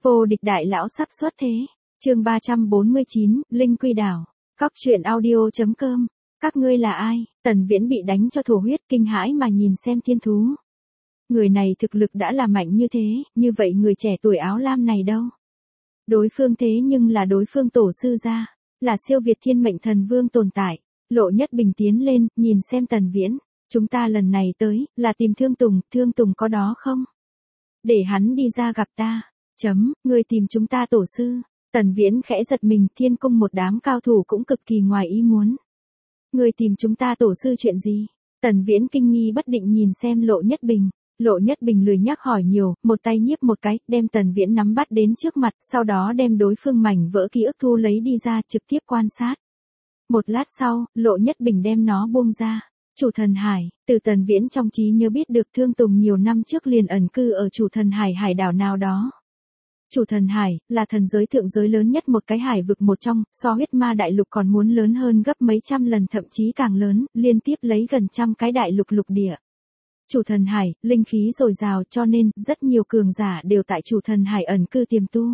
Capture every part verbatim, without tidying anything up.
Vô địch đại lão sắp xuất thế. Chương ba trăm bốn mươi chín, Linh Quy Đảo. Cóc truyện audio chấm com. Các ngươi là ai? Tần Viễn bị đánh cho thổ huyết, kinh hãi mà nhìn xem thiên thú. Người này thực lực đã là mạnh như thế, như vậy người trẻ tuổi áo lam này đâu? Đối phương thế nhưng là đối phương tổ sư gia, là siêu việt thiên mệnh thần vương tồn tại. Lộ Nhất Bình tiến lên, nhìn xem Tần Viễn. Chúng ta lần này tới, là tìm Thương Tùng, Thương Tùng có đó không? Để hắn đi ra gặp ta. Chấm, ngươi tìm chúng ta tổ sư. Tần Viễn khẽ giật mình, thiên cung một đám cao thủ cũng cực kỳ ngoài ý muốn. Ngươi tìm chúng ta tổ sư chuyện gì? Tần Viễn kinh nghi bất định nhìn xem Lộ Nhất Bình. Lộ Nhất Bình lười nhắc hỏi nhiều, một tay nhiếp một cái, đem Tần Viễn nắm bắt đến trước mặt, sau đó đem đối phương mảnh vỡ ký ức thu lấy đi ra trực tiếp quan sát. Một lát sau, Lộ Nhất Bình đem nó buông ra. Chủ Thần Hải, từ Tần Viễn trong trí nhớ biết được Thương Tùng nhiều năm trước liền ẩn cư ở Chủ Thần Hải hải đảo nào đó. Chủ Thần Hải, là thần giới thượng giới lớn nhất một cái hải vực một trong, so huyết ma đại lục còn muốn lớn hơn gấp mấy trăm lần thậm chí càng lớn, liên tiếp lấy gần trăm cái đại lục lục địa. Chủ Thần Hải, linh khí dồi dào cho nên, rất nhiều cường giả đều tại Chủ Thần Hải ẩn cư tiềm tu.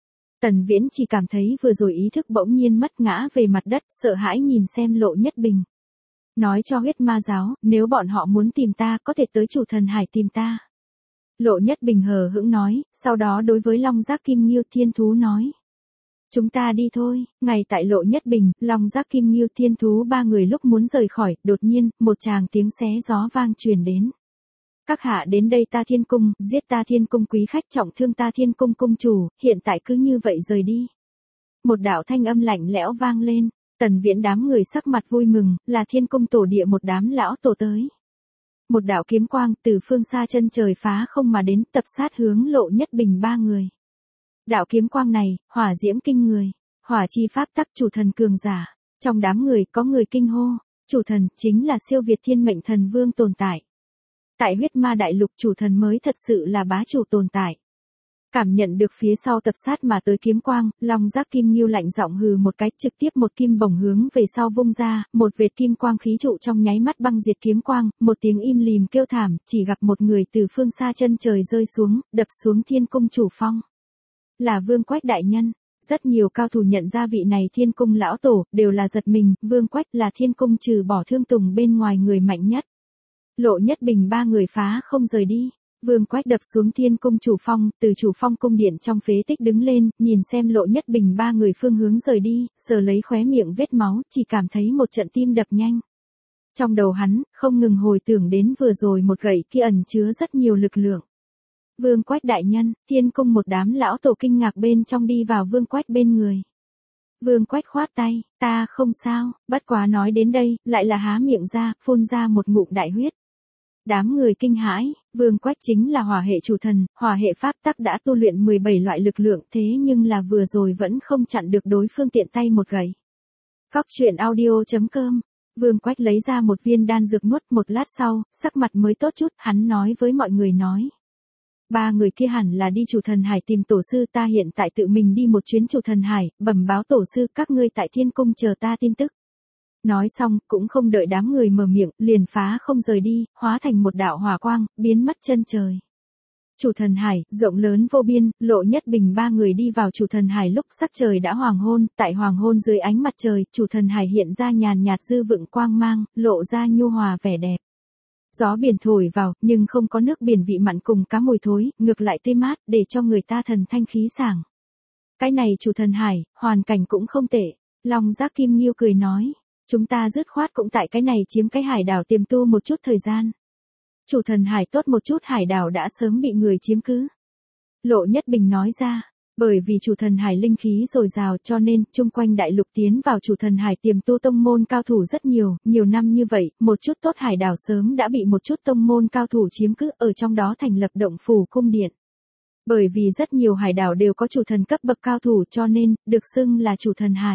Tần Viễn chỉ cảm thấy vừa rồi ý thức bỗng nhiên mất ngã về mặt đất, sợ hãi nhìn xem Lộ Nhất Bình. Nói cho huyết ma giáo, nếu bọn họ muốn tìm ta, có thể tới Chủ Thần Hải tìm ta. Lộ Nhất Bình hờ hững nói, sau đó đối với Long Giác Kim Nghiêu Thiên Thú nói. Chúng ta đi thôi. Ngay tại Lộ Nhất Bình, Long Giác Kim Nghiêu Thiên Thú ba người lúc muốn rời khỏi, đột nhiên, một tràng tiếng xé gió vang truyền đến. Các hạ đến đây ta Thiên Cung, giết ta Thiên Cung quý khách, trọng thương ta Thiên Cung cung chủ, hiện tại cứ như vậy rời đi. Một đạo thanh âm lạnh lẽo vang lên, Tần Viễn đám người sắc mặt vui mừng, là Thiên Cung tổ địa một đám lão tổ tới. Một đạo kiếm quang từ phương xa chân trời phá không mà đến, tập sát hướng Lộ Nhất Bình ba người. Đạo kiếm quang này, hỏa diễm kinh người, hỏa chi pháp tắc chủ thần cường giả. Trong đám người có người kinh hô, chủ thần chính là siêu việt thiên mệnh thần vương tồn tại. Tại huyết ma đại lục chủ thần mới thật sự là bá chủ tồn tại. Cảm nhận được phía sau tập sát mà tới kiếm quang, Long Giác Kim Nghiêu lạnh giọng hừ một cái, trực tiếp một kim bổng hướng về sau vung ra, một vệt kim quang khí trụ trong nháy mắt băng diệt kiếm quang, một tiếng im lìm kêu thảm, chỉ gặp một người từ phương xa chân trời rơi xuống, đập xuống Thiên Cung chủ phong. Là Vương Quách đại nhân. Rất nhiều cao thủ nhận ra vị này Thiên Cung lão tổ, đều là giật mình, Vương Quách là Thiên Cung trừ bỏ Thương Tùng bên ngoài người mạnh nhất. Lộ Nhất Bình ba người phá không rời đi. Vương Quách đập xuống Thiên Cung chủ phong, từ chủ phong cung điện trong phế tích đứng lên, nhìn xem Lộ Nhất Bình ba người phương hướng rời đi, sờ lấy khóe miệng vết máu, chỉ cảm thấy một trận tim đập nhanh. Trong đầu hắn, không ngừng hồi tưởng đến vừa rồi một gậy kia ẩn chứa rất nhiều lực lượng. Vương Quách đại nhân, Thiên Cung một đám lão tổ kinh ngạc bên trong đi vào Vương Quách bên người. Vương Quách khoát tay, ta không sao, bất quá nói đến đây, lại là há miệng ra, phun ra một ngụm đại huyết. Đám người kinh hãi, Vương Quách chính là hỏa hệ chủ thần, hỏa hệ pháp tắc đã tu luyện mười bảy loại lực lượng, thế nhưng là vừa rồi vẫn không chặn được đối phương tiện tay một gậy. Cóc truyện audio chấm com. Vương Quách lấy ra một viên đan dược nuốt, một lát sau, sắc mặt mới tốt chút, hắn nói với mọi người nói. Ba người kia hẳn là đi Chủ Thần Hải tìm tổ sư, ta hiện tại tự mình đi một chuyến Chủ Thần Hải, bẩm báo tổ sư, các ngươi tại Thiên Cung chờ ta tin tức. Nói xong, cũng không đợi đám người mở miệng, liền phá không rời đi, hóa thành một đạo hỏa quang, biến mất chân trời. Chủ Thần Hải, rộng lớn vô biên, Lộ Nhất Bình ba người đi vào Chủ Thần Hải lúc sắc trời đã hoàng hôn, tại hoàng hôn dưới ánh mặt trời, Chủ Thần Hải hiện ra nhàn nhạt dư vựng quang mang, lộ ra nhu hòa vẻ đẹp. Gió biển thổi vào, nhưng không có nước biển vị mặn cùng cá mùi thối, ngược lại tươi mát, để cho người ta thần thanh khí sảng. Cái này Chủ Thần Hải, hoàn cảnh cũng không tệ. Long Giác Kim Nghiêu cười nói. Chúng ta dứt khoát cũng tại cái này chiếm cái hải đảo tiềm tu một chút thời gian. Chủ Thần Hải tốt một chút hải đảo đã sớm bị người chiếm cứ. Lộ Nhất Bình nói ra, bởi vì Chủ Thần Hải linh khí dồi dào cho nên, chung quanh đại lục tiến vào Chủ Thần Hải tiềm tu tông môn cao thủ rất nhiều, nhiều năm như vậy, một chút tốt hải đảo sớm đã bị một chút tông môn cao thủ chiếm cứ, ở trong đó thành lập động phủ cung điện. Bởi vì rất nhiều hải đảo đều có chủ thần cấp bậc cao thủ cho nên, được xưng là Chủ Thần Hải.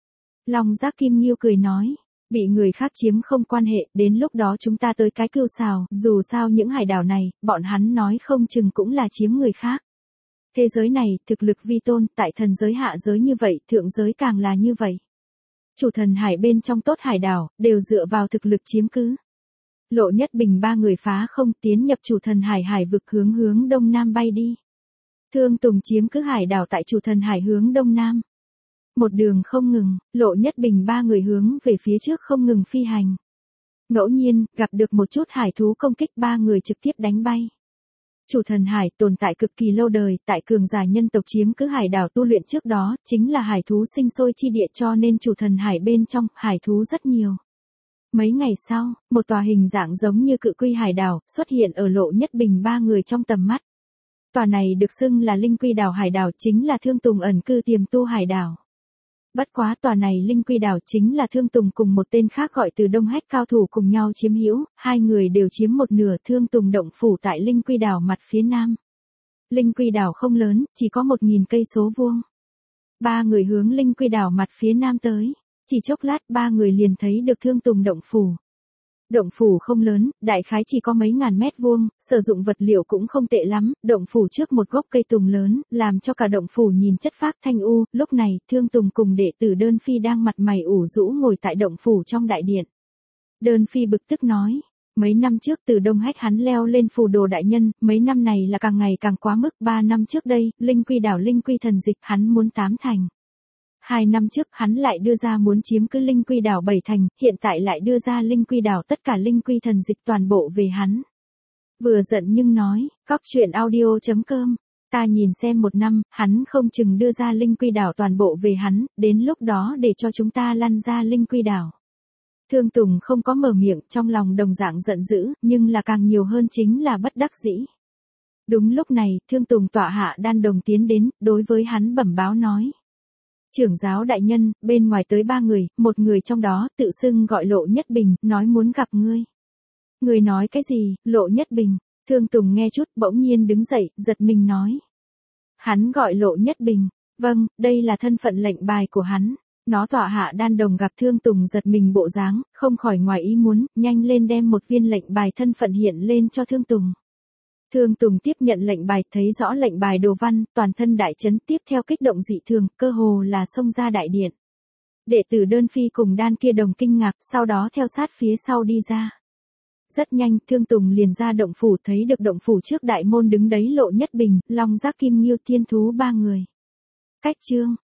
Long Giác Kim Nghiêu cười nói, bị người khác chiếm không quan hệ, đến lúc đó chúng ta tới cái cừu xào, dù sao những hải đảo này, bọn hắn nói không chừng cũng là chiếm người khác. Thế giới này, thực lực vi tôn, tại thần giới hạ giới như vậy, thượng giới càng là như vậy. Chủ Thần Hải bên trong tốt hải đảo, đều dựa vào thực lực chiếm cứ. Lộ Nhất Bình ba người phá không tiến nhập Chủ Thần Hải hải vực hướng hướng đông nam bay đi. Thương Tùng chiếm cứ hải đảo tại Chủ Thần Hải hướng đông nam. Một đường không ngừng, Lộ Nhất Bình ba người hướng về phía trước không ngừng phi hành. Ngẫu nhiên, gặp được một chút hải thú công kích ba người trực tiếp đánh bay. Chủ Thần Hải tồn tại cực kỳ lâu đời, tại cường giả nhân tộc chiếm cứ hải đảo tu luyện trước đó, chính là hải thú sinh sôi chi địa cho nên Chủ Thần Hải bên trong, hải thú rất nhiều. Mấy ngày sau, một tòa hình dạng giống như cự quy hải đảo, xuất hiện ở Lộ Nhất Bình ba người trong tầm mắt. Tòa này được xưng là Linh Quy đảo hải đảo chính là Thương Tùng ẩn cư tiềm tu hải đảo. Bất quá tòa này Linh Quy đảo chính là Thương Tùng cùng một tên khác gọi từ Đông Hách cao thủ cùng nhau chiếm hữu, hai người đều chiếm một nửa Thương Tùng động phủ tại Linh Quy đảo mặt phía nam. Linh Quy đảo không lớn, chỉ có một nghìn cây số vuông. Ba người hướng Linh Quy đảo mặt phía nam tới, chỉ chốc lát ba người liền thấy được Thương Tùng động phủ. Động phủ không lớn, đại khái chỉ có mấy ngàn mét vuông, sử dụng vật liệu cũng không tệ lắm, động phủ trước một gốc cây tùng lớn, làm cho cả động phủ nhìn chất phác thanh u, lúc này, Thương Tùng cùng đệ tử Đơn Phi đang mặt mày ủ rũ ngồi tại động phủ trong đại điện. Đơn Phi bực tức nói, mấy năm trước từ Đông Hách hắn leo lên phù đồ đại nhân, mấy năm này là càng ngày càng quá mức, ba năm trước đây, Linh Quy đảo Linh Quy thần dịch hắn muốn tám thành. Hai năm trước hắn lại đưa ra muốn chiếm cứ Linh Quy đảo bảy thành, hiện tại lại đưa ra Linh Quy đảo tất cả Linh Quy thần dịch toàn bộ về hắn. Vừa giận nhưng nói, cóc truyện audio chấm com, ta nhìn xem một năm, hắn không chừng đưa ra Linh Quy đảo toàn bộ về hắn, đến lúc đó để cho chúng ta lăn ra Linh Quy đảo. Thương Tùng không có mở miệng, trong lòng đồng dạng giận dữ, nhưng là càng nhiều hơn chính là bất đắc dĩ. Đúng lúc này, Thương Tùng tọa hạ Đan Đồng tiến đến, đối với hắn bẩm báo nói. Trưởng giáo đại nhân, bên ngoài tới ba người, một người trong đó, tự xưng gọi Lộ Nhất Bình, nói muốn gặp ngươi. Người nói cái gì, Lộ Nhất Bình? Thương Tùng nghe chút, bỗng nhiên đứng dậy, giật mình nói. Hắn gọi Lộ Nhất Bình, vâng, đây là thân phận lệnh bài của hắn. Nó tọa hạ Đan Đồng gặp Thương Tùng giật mình bộ dáng, không khỏi ngoài ý muốn, nhanh lên đem một viên lệnh bài thân phận hiện lên cho Thương Tùng. Thương Tùng tiếp nhận lệnh bài, thấy rõ lệnh bài đồ văn, toàn thân đại chấn, tiếp theo kích động dị thường, cơ hồ là xông ra đại điện. Đệ tử Đơn Phi cùng Đan kia đồng kinh ngạc, sau đó theo sát phía sau đi ra. Rất nhanh, Thương Tùng liền ra động phủ, thấy được động phủ trước đại môn đứng đấy Lộ Nhất Bình, Long Giác Kim Nghiêu Thiên Thú ba người. Cách chương